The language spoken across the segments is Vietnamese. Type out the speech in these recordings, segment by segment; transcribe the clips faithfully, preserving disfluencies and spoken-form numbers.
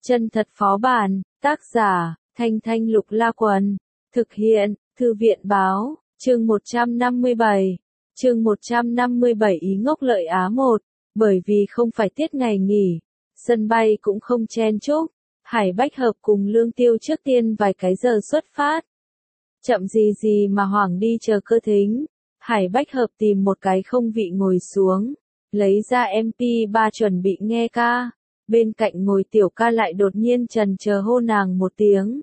Chân thật phó bản, tác giả, Thanh Thanh Lục La Quần, thực hiện, Thư viện báo, chương một trăm năm mươi bảy, chương một trăm năm mươi bảy Ý ngốc lợi Á một, bởi vì không phải tiết ngày nghỉ, sân bay cũng không chen chúc, Hải Bách Hợp cùng Lương Tiêu trước tiên vài cái giờ xuất phát. Chậm gì gì mà hoảng đi chờ cơ thính, Hải Bách Hợp tìm một cái không vị ngồi xuống, lấy ra em pê ba chuẩn bị nghe ca. Bên cạnh ngồi Tiểu Ca lại đột nhiên trần chờ hô nàng một tiếng.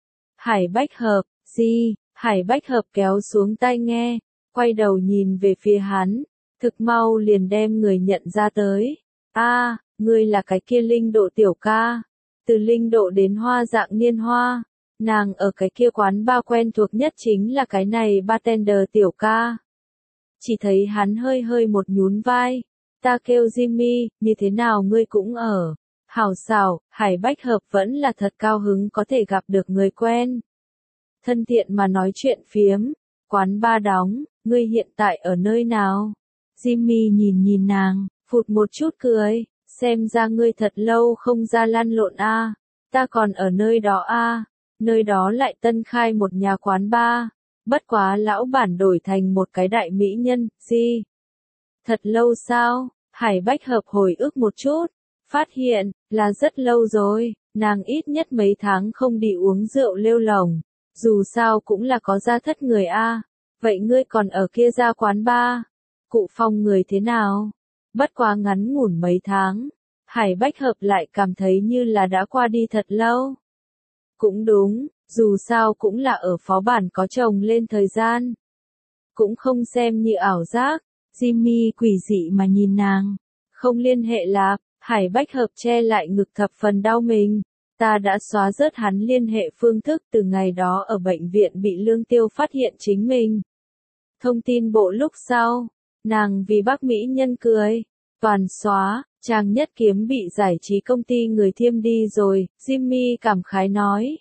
Hải Bách Hợp, gì? Hải Bách Hợp kéo xuống tai nghe, quay đầu nhìn về phía hắn, thực mau liền đem người nhận ra tới. A, à, ngươi là cái kia Linh Độ Tiểu Ca. Từ Linh Độ đến Hoa Dạng Niên Hoa, nàng ở cái kia quán bar quen thuộc nhất chính là cái này bartender Tiểu Ca. Chỉ thấy hắn hơi hơi một nhún vai. Ta kêu Jimmy, như thế nào ngươi cũng ở. Hảo xảo, Hải Bách Hợp vẫn là thật cao hứng có thể gặp được người quen. Thân thiện mà nói chuyện phiếm, quán bar đóng, ngươi hiện tại ở nơi nào? Jimmy nhìn nhìn nàng, phụt một chút cười, xem ra ngươi thật lâu không ra lăn lộn a. À. Ta còn ở nơi đó a, à. Nơi đó lại tân khai một nhà quán bar, bất quá lão bản đổi thành một cái đại mỹ nhân, gì? Thật lâu sao? Hải Bách Hợp hồi ức một chút, phát hiện, là rất lâu rồi, nàng ít nhất mấy tháng không đi uống rượu lêu lồng, dù sao cũng là có gia thất người a. Vậy ngươi còn ở kia ra quán bar? Cụ Phong người thế nào? Bất quá ngắn ngủn mấy tháng, Hải Bách Hợp lại cảm thấy như là đã qua đi thật lâu. Cũng đúng, dù sao cũng là ở phó bản có chồng lên thời gian. Cũng không xem như ảo giác. Jimmy quỷ dị mà nhìn nàng. Không liên hệ là, Hải Bách Hợp che lại ngực thập phần đau mình. Ta đã xóa rớt hắn liên hệ phương thức từ ngày đó ở bệnh viện bị Lương Tiêu phát hiện chính mình. Thông tin bộ lúc sau, nàng vì bác Mỹ nhân cười. Toàn xóa, Trang Nhất Kiếm bị giải trí công ty người thiêm đi rồi, Jimmy cảm khái nói.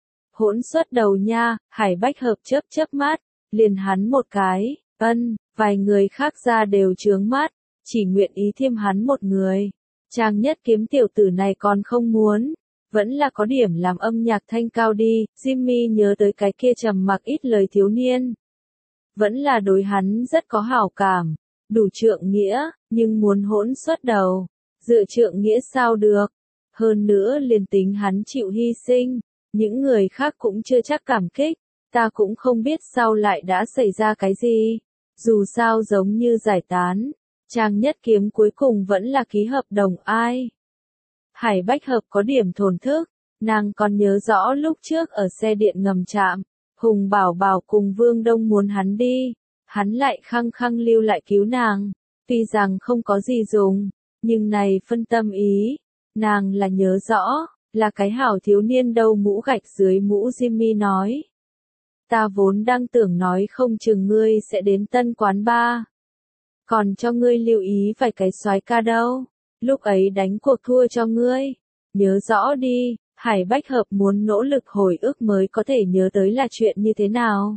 Hỗn suất đầu nha, Hải Bách Hợp chớp chớp mắt, liền hắn một cái, ân. Vài người khác ra đều trướng mắt, chỉ nguyện ý thiêm hắn một người. Trang Nhất Kiếm tiểu tử này còn không muốn, vẫn là có điểm làm âm nhạc thanh cao đi. Jimmy nhớ tới cái kia trầm mặc ít lời thiếu niên. Vẫn là đối hắn rất có hảo cảm, đủ trượng nghĩa, nhưng muốn hỗn suất đầu. Dựa trượng nghĩa sao được? Hơn nữa liền tính hắn chịu hy sinh, những người khác cũng chưa chắc cảm kích. Ta cũng không biết sau lại đã xảy ra cái gì. Dù sao giống như giải tán, Trang Nhất Kiếm cuối cùng vẫn là ký hợp đồng ai. Hải Bách Hợp có điểm thổn thức, nàng còn nhớ rõ lúc trước ở xe điện ngầm trạm, Hùng Bảo Bảo cùng Vương Đông muốn hắn đi, hắn lại khăng khăng lưu lại cứu nàng, tuy rằng không có gì dùng, nhưng này phân tâm ý, nàng là nhớ rõ, là cái hảo thiếu niên đầu mũ gạch dưới mũ. Jimmy nói. Ta vốn đang tưởng nói không chừng ngươi sẽ đến tân quán bar. Còn cho ngươi lưu ý vài cái soái ca đâu. Lúc ấy đánh cuộc thua cho ngươi. Nhớ rõ đi, Hải Bách Hợp muốn nỗ lực hồi ức mới có thể nhớ tới là chuyện như thế nào.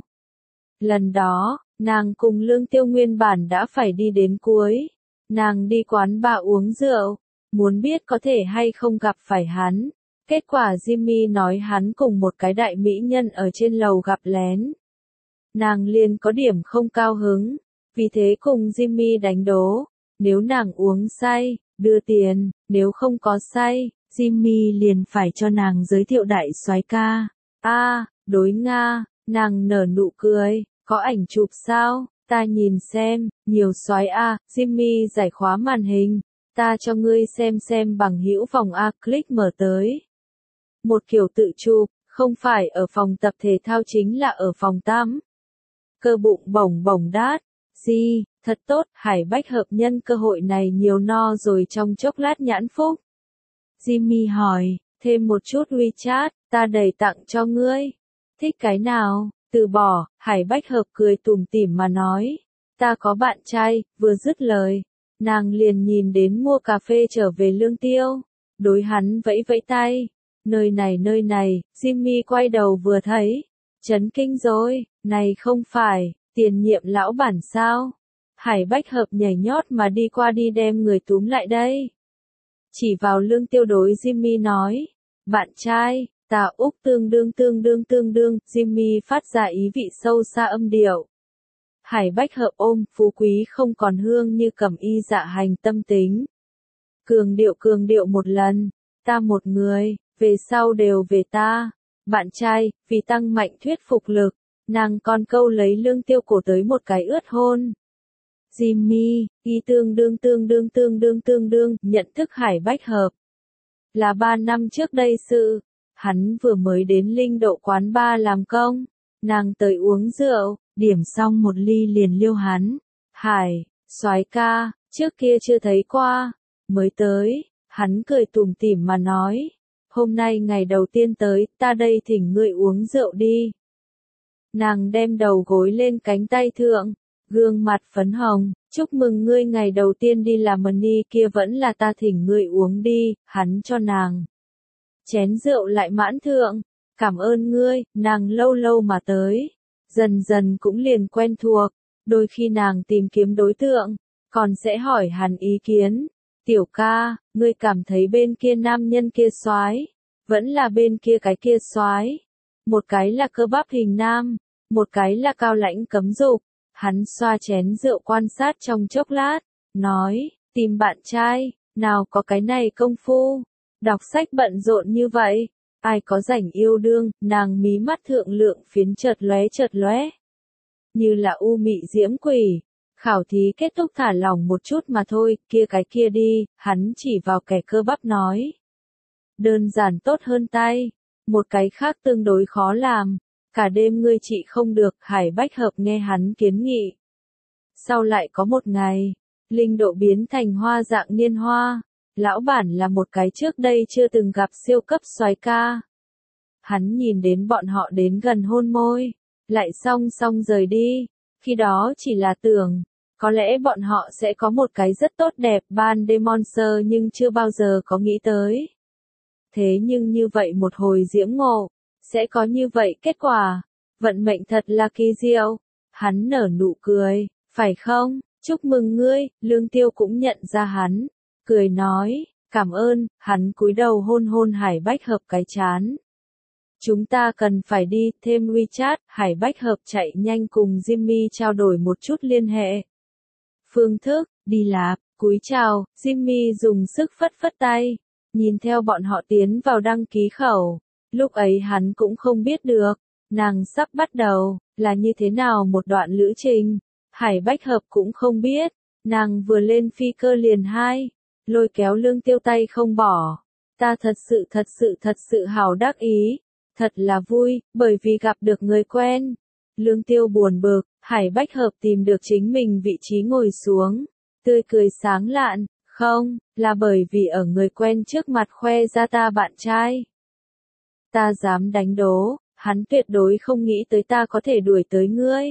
Lần đó, nàng cùng Lương Tiêu nguyên bản đã phải đi đến cuối. Nàng đi quán bar uống rượu, muốn biết có thể hay không gặp phải hắn. Kết quả Jimmy nói hắn cùng một cái đại mỹ nhân ở trên lầu gặp lén. Nàng liền có điểm không cao hứng, vì thế cùng Jimmy đánh đố, nếu nàng uống say, đưa tiền, nếu không có say, Jimmy liền phải cho nàng giới thiệu đại soái ca. A, à, đối Nga, nàng nở nụ cười, có ảnh chụp sao, ta nhìn xem, nhiều soái a. À. Jimmy giải khóa màn hình, ta cho ngươi xem xem bằng hữu vòng A click mở tới. Một kiểu tự chụp, không phải ở phòng tập thể thao chính là ở phòng tắm. Cơ bụng bổng bổng đát, gì, thật tốt, Hải Bách Hợp nhân cơ hội này nhiều no rồi trong chốc lát nhãn phúc. Jimmy hỏi, thêm một chút WeChat, ta đầy tặng cho ngươi. Thích cái nào, từ bỏ, Hải Bách Hợp cười tủm tỉm mà nói. Ta có bạn trai, vừa dứt lời, nàng liền nhìn đến mua cà phê trở về Lương Tiêu, đối hắn vẫy vẫy tay. Nơi này nơi này, Jimmy quay đầu vừa thấy, chấn kinh rồi, này không phải, tiền nhiệm lão bản sao? Hải Bách Hợp nhảy nhót mà đi qua đi đem người túm lại đây. Chỉ vào Lương Tiêu đối Jimmy nói, Bạn trai, ta Úc tương đương tương đương tương đương, Jimmy phát ra ý vị sâu xa âm điệu. Hải Bách Hợp ôm, phú quý không còn hương như cẩm y dạ hành tâm tính. Cường điệu cường điệu một lần, ta một người, về sau đều về ta. Bạn trai, vì tăng mạnh thuyết phục lực, nàng còn câu lấy Lương Tiêu cổ tới một cái ướt hôn. Jimmy, y tương đương tương đương tương đương tương đương, nhận thức Hải Bách Hợp. Là ba năm trước đây sự, hắn vừa mới đến Linh Độ quán ba làm công, nàng tới uống rượu, điểm xong một ly liền liêu hắn. Hải, soái ca, trước kia chưa thấy qua, mới tới, hắn cười tủm tỉm mà nói, hôm nay ngày đầu tiên tới, ta đây thỉnh ngươi uống rượu đi. Nàng đem đầu gối lên cánh tay thượng, gương mặt phấn hồng, chúc mừng ngươi ngày đầu tiên đi làm money kia vẫn là ta thỉnh ngươi uống đi, hắn cho nàng. Chén rượu lại mãn thượng, cảm ơn ngươi, nàng lâu lâu mà tới, dần dần cũng liền quen thuộc, đôi khi nàng tìm kiếm đối tượng, còn sẽ hỏi hắn ý kiến. Tiểu ca, ngươi cảm thấy bên kia nam nhân kia soái, vẫn là bên kia cái kia soái. Một cái là cơ bắp hình nam, một cái là cao lãnh cấm dục. Hắn xoa chén rượu quan sát trong chốc lát, nói, tìm bạn trai, nào có cái này công phu, đọc sách bận rộn như vậy, ai có rảnh yêu đương, nàng mí mắt thượng lượng phiến chợt lóe chợt lóe, như là u mị diễm quỷ. Khảo thí kết thúc thả lỏng một chút mà thôi, kia cái kia đi, hắn chỉ vào kẻ cơ bắp nói. Đơn giản tốt hơn tay, một cái khác tương đối khó làm, cả đêm ngươi trị không được, Hải Bách Hợp nghe hắn kiến nghị. Sau lại có một ngày, Linh Độ biến thành hoa dạng niên hoa, lão bản là một cái trước đây chưa từng gặp siêu cấp soái ca. Hắn nhìn đến bọn họ đến gần hôn môi, lại song song rời đi, khi đó chỉ là tưởng. Có lẽ bọn họ sẽ có một cái rất tốt đẹp ban đêm monster nhưng chưa bao giờ có nghĩ tới. Thế nhưng như vậy một hồi diễm ngộ, sẽ có như vậy kết quả. Vận mệnh thật là kỳ diệu. Hắn nở nụ cười, phải không? Chúc mừng ngươi, Lương Tiêu cũng nhận ra hắn. Cười nói, cảm ơn, hắn cúi đầu hôn hôn Hải Bách Hợp cái chán. Chúng ta cần phải đi, thêm WeChat, Hải Bách Hợp chạy nhanh cùng Jimmy trao đổi một chút liên hệ. Phương thức, đi lạp, cúi chào, Jimmy dùng sức phất phất tay, nhìn theo bọn họ tiến vào đăng ký khẩu, lúc ấy hắn cũng không biết được, nàng sắp bắt đầu, là như thế nào một đoạn lữ trình, Hải Bách Hợp cũng không biết, nàng vừa lên phi cơ liền hai, lôi kéo Lương Tiêu tay không bỏ, ta thật sự thật sự thật sự hào đắc ý, thật là vui, bởi vì gặp được người quen. Lương Tiêu buồn bực, Hải Bách Hợp tìm được chính mình vị trí ngồi xuống, tươi cười sáng lạn, không, là bởi vì ở người quen trước mặt khoe ra ta bạn trai. Ta dám đánh đố, hắn tuyệt đối không nghĩ tới ta có thể đuổi tới ngươi.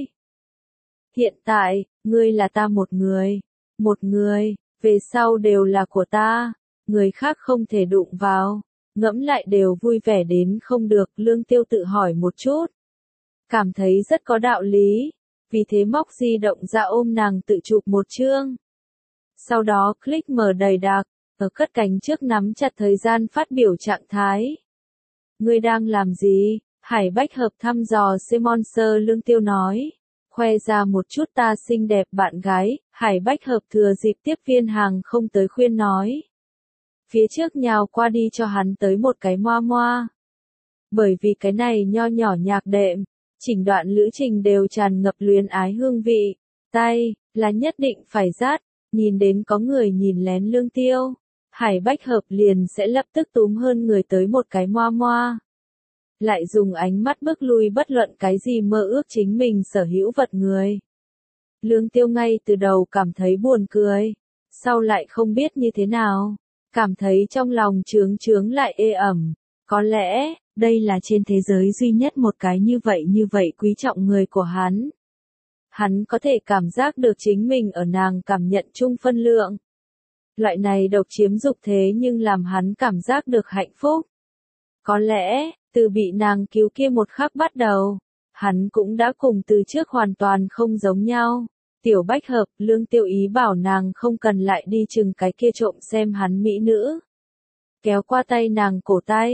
Hiện tại, ngươi là ta một người, một người, về sau đều là của ta, người khác không thể đụng vào, ngẫm lại đều vui vẻ đến không được, Lương Tiêu tự hỏi một chút. Cảm thấy rất có đạo lý, vì thế móc di động ra ôm nàng tự chụp một chương. Sau đó click mở đầy đặc, ở cất cánh trước nắm chặt thời gian phát biểu trạng thái. Ngươi đang làm gì? Hải Bách Hợp thăm dò Simonser Lương Tiêu nói. Khoe ra một chút ta xinh đẹp bạn gái, Hải Bách Hợp thừa dịp tiếp viên hàng không tới khuyên nói. Phía trước nhào qua đi cho hắn tới một cái moa moa. Bởi vì cái này nho nhỏ nhạc đệm, chỉnh đoạn lữ trình đều tràn ngập luyến ái hương vị, tay, là nhất định phải dát, nhìn đến có người nhìn lén Lương Tiêu, Hải Bách Hợp liền sẽ lập tức túm hơn người tới một cái moa moa. Lại dùng ánh mắt bước lui bất luận cái gì mơ ước chính mình sở hữu vật người. Lương Tiêu ngay từ đầu cảm thấy buồn cười, sau lại không biết như thế nào, cảm thấy trong lòng chướng chướng lại ê ẩm, có lẽ, đây là trên thế giới duy nhất một cái như vậy như vậy quý trọng người của hắn. Hắn có thể cảm giác được chính mình ở nàng cảm nhận chung phân lượng. Loại này độc chiếm dục thế nhưng làm hắn cảm giác được hạnh phúc. Có lẽ, từ bị nàng cứu kia một khắc bắt đầu, hắn cũng đã cùng từ trước hoàn toàn không giống nhau. Tiểu Bách Hợp, Lương Tiêu ý bảo nàng không cần lại đi chừng cái kia trộm xem hắn mỹ nữ. Kéo qua tay nàng cổ tay,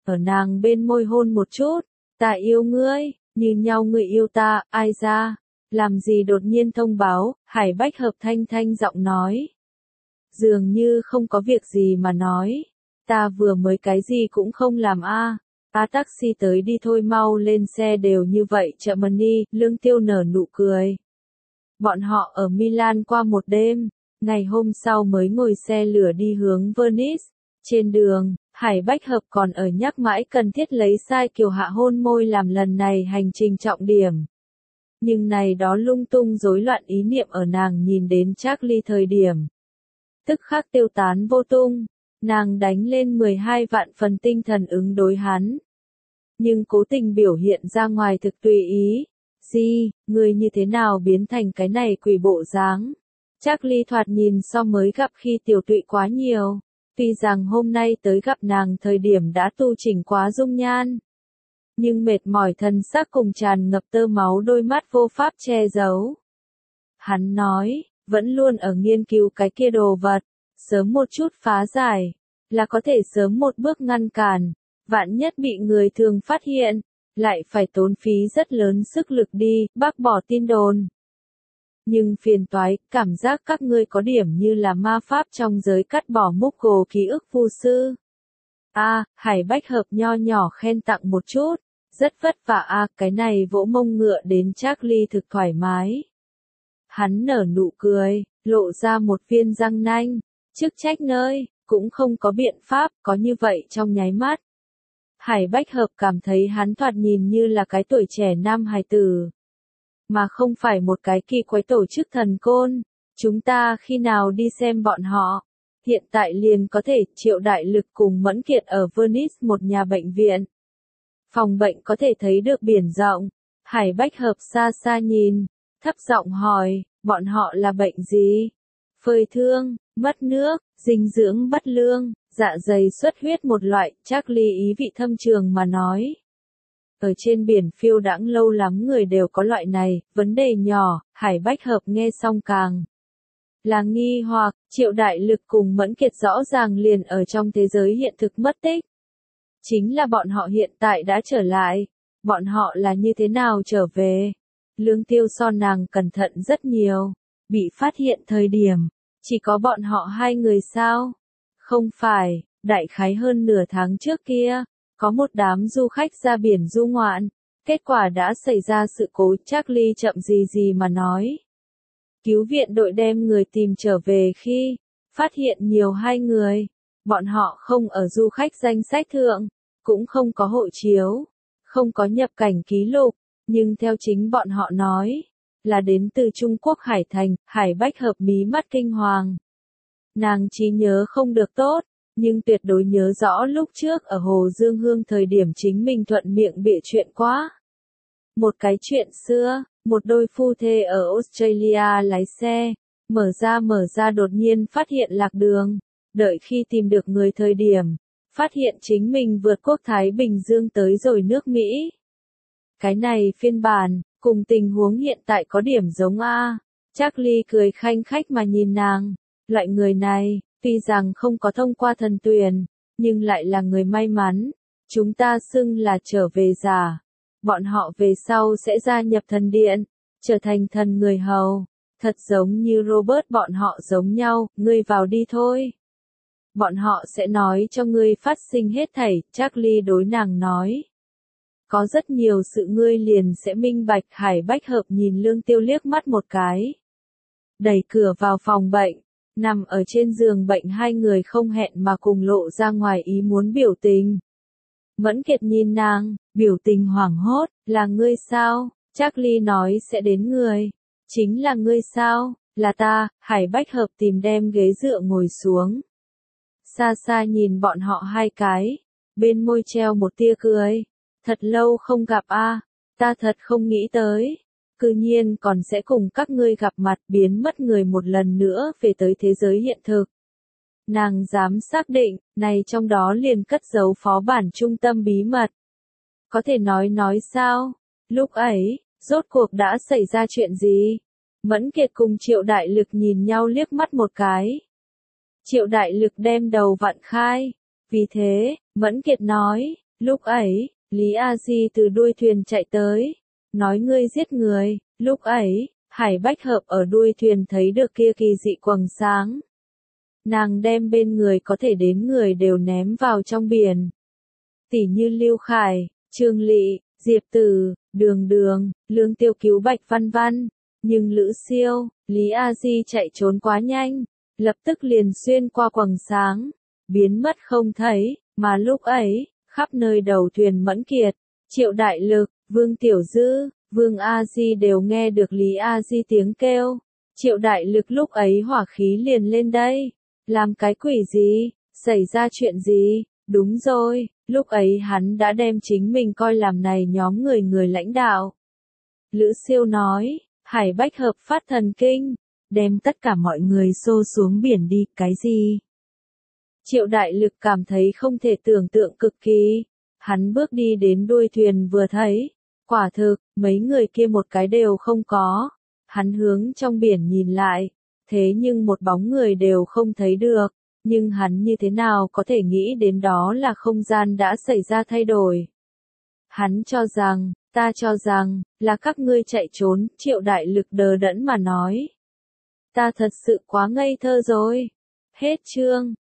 ở nàng bên môi hôn một chút. Ta yêu ngươi, như nhau ngươi yêu ta, ai ra? Làm gì đột nhiên thông báo, Hải Bách Hợp thanh thanh giọng nói. Dường như không có việc gì mà nói. Ta vừa mới cái gì cũng không làm a. À. Ta taxi tới đi thôi, mau lên xe, đều như vậy chậm đi, Lương Tiêu nở nụ cười. Bọn họ ở Milan qua một đêm, ngày hôm sau mới ngồi xe lửa đi hướng Venice. Trên đường, Hải Bách Hợp còn ở nhắc mãi cần thiết lấy Sai Kiều Hạ hôn môi làm lần này hành trình trọng điểm. Nhưng này đó lung tung rối loạn ý niệm ở nàng nhìn đến Charlie thời điểm. Tức khắc tiêu tán vô tung, nàng đánh lên mười hai vạn phần tinh thần ứng đối hắn. Nhưng cố tình biểu hiện ra ngoài thực tùy ý. Gì, người như thế nào biến thành cái này quỷ bộ dáng? Charlie thoạt nhìn so mới gặp khi tiểu tụy quá nhiều. Tuy rằng hôm nay tới gặp nàng thời điểm đã tu chỉnh quá dung nhan. Nhưng mệt mỏi thân xác cùng tràn ngập tơ máu đôi mắt vô pháp che giấu. Hắn nói, vẫn luôn ở nghiên cứu cái kia đồ vật. Sớm một chút phá giải, là có thể sớm một bước ngăn cản. Vạn nhất bị người thường phát hiện, lại phải tốn phí rất lớn sức lực đi, bác bỏ tin đồn. Nhưng phiền toái, cảm giác các ngươi có điểm như là ma pháp trong giới cắt bỏ mốc gồ ký ức phù sư. A, à, Hải Bách Hợp nho nhỏ khen tặng một chút, rất vất vả a, à, cái này vỗ mông ngựa đến Charlie thực thoải mái. Hắn nở nụ cười, lộ ra một viên răng nanh, chức trách nơi, cũng không có biện pháp, có như vậy trong nháy mắt. Hải Bách Hợp cảm thấy hắn thoạt nhìn như là cái tuổi trẻ nam hài tử. Mà không phải một cái kỳ quái tổ chức thần côn. Chúng ta khi nào đi xem bọn họ? Hiện tại liền có thể, Triệu Đại Lực cùng Mẫn Kiệt ở Venice một nhà bệnh viện. Phòng bệnh có thể thấy được biển rộng. Hải Bách Hợp xa xa nhìn, thấp giọng hỏi, bọn họ là bệnh gì? Phơi thương, mất nước, dinh dưỡng bất lương, dạ dày xuất huyết một loại, Charlie ý vị thâm trường mà nói. Ở trên biển phiêu đãng lâu lắm người đều có loại này, vấn đề nhỏ, Hải Bách Hợp nghe xong càng là nghi hoặc, Triệu Đại Lực cùng Mẫn Kiệt rõ ràng liền ở trong thế giới hiện thực mất tích. Chính là bọn họ hiện tại đã trở lại, bọn họ là như thế nào trở về? Lương Tiêu so nàng cẩn thận rất nhiều, bị phát hiện thời điểm, chỉ có bọn họ hai người sao? Không phải, đại khái hơn nửa tháng trước kia. Có một đám du khách ra biển du ngoạn, kết quả đã xảy ra sự cố, Charlie chậm gì gì mà nói. Cứu viện đội đem người tìm trở về khi phát hiện nhiều hai người, bọn họ không ở du khách danh sách thượng, cũng không có hộ chiếu, không có nhập cảnh ký lục, nhưng theo chính bọn họ nói, là đến từ Trung Quốc Hải Thành. Hải Bách Hợp mí mắt kinh hoàng. Nàng trí nhớ không được tốt. Nhưng tuyệt đối nhớ rõ lúc trước ở Hồ Dương Hương thời điểm chính mình thuận miệng bịa chuyện quá. Một cái chuyện xưa, một đôi phu thê ở Australia lái xe, mở ra mở ra đột nhiên phát hiện lạc đường, đợi khi tìm được người thời điểm, phát hiện chính mình vượt quốc Thái Bình Dương tới rồi nước Mỹ. Cái này phiên bản, cùng tình huống hiện tại có điểm giống a. Charlie cười khanh khách mà nhìn nàng, loại người này. Tuy rằng không có thông qua thần tuyển, nhưng lại là người may mắn. Chúng ta xưng là trở về giả. Bọn họ về sau sẽ gia nhập thần điện, trở thành thần người hầu. Thật giống như Robert bọn họ giống nhau, ngươi vào đi thôi. Bọn họ sẽ nói cho ngươi phát sinh hết thảy, Charlie đối nàng nói. Có rất nhiều sự ngươi liền sẽ minh bạch. Hải Bách Hợp nhìn Lương Tiêu liếc mắt một cái. Đẩy cửa vào phòng bệnh. Nằm ở trên giường bệnh hai người không hẹn mà cùng lộ ra ngoài ý muốn biểu tình. Mẫn Kiệt nhìn nàng, biểu tình hoảng hốt, là ngươi sao? Charlie nói sẽ đến người. Chính là ngươi sao? Là ta. Hải Bách Hợp tìm đem ghế dựa ngồi xuống. Xa xa nhìn bọn họ hai cái, bên môi treo một tia cười. Thật lâu không gặp a, à, ta thật không nghĩ tới. Cư nhiên còn sẽ cùng các ngươi gặp mặt, biến mất người một lần nữa về tới thế giới hiện thực. Nàng dám xác định, này trong đó liền cất giấu phó bản trung tâm bí mật. Có thể nói nói sao? Lúc ấy, rốt cuộc đã xảy ra chuyện gì? Mẫn Kiệt cùng Triệu Đại Lực nhìn nhau liếc mắt một cái. Triệu Đại Lực đem đầu vặn khai. Vì thế, Mẫn Kiệt nói, Lúc ấy, Lý A Di từ đuôi thuyền chạy tới, nói ngươi giết người. Lúc ấy, Hải Bách Hợp ở đuôi thuyền thấy được kia kỳ dị quầng sáng. Nàng đem bên người có thể đến người đều ném vào trong biển. Tỷ như Lưu Khải, Trương Lị, Diệp Tử, Đường Đường, Lương Tiêu cứu Bạch Văn Văn. Nhưng Lữ Siêu, Lý A Di chạy trốn quá nhanh, lập tức liền xuyên qua quầng sáng, biến mất không thấy, mà lúc ấy, khắp nơi đầu thuyền Mẫn Kiệt, Triệu Đại Lực, Vương Tiểu Dư, Vương A Di đều nghe được Lý A Di tiếng kêu. Triệu Đại Lực lúc ấy hỏa khí liền lên đây. Làm cái quỷ gì? Xảy ra chuyện gì? Đúng rồi, lúc ấy hắn đã đem chính mình coi làm này nhóm người người lãnh đạo. Lữ Siêu nói, Hải Bách Hợp phát thần kinh, đem tất cả mọi người xô xuống biển đi, cái gì? Triệu Đại Lực cảm thấy không thể tưởng tượng cực kỳ. Hắn bước đi đến đuôi thuyền vừa thấy, quả thực, mấy người kia một cái đều không có. Hắn hướng trong biển nhìn lại, thế nhưng một bóng người đều không thấy được. Nhưng hắn như thế nào có thể nghĩ đến đó là không gian đã xảy ra thay đổi. Hắn cho rằng, ta cho rằng, là các ngươi chạy trốn, Triệu Đại Lực đờ đẫn mà nói. Ta thật sự quá ngây thơ rồi. Hết chương.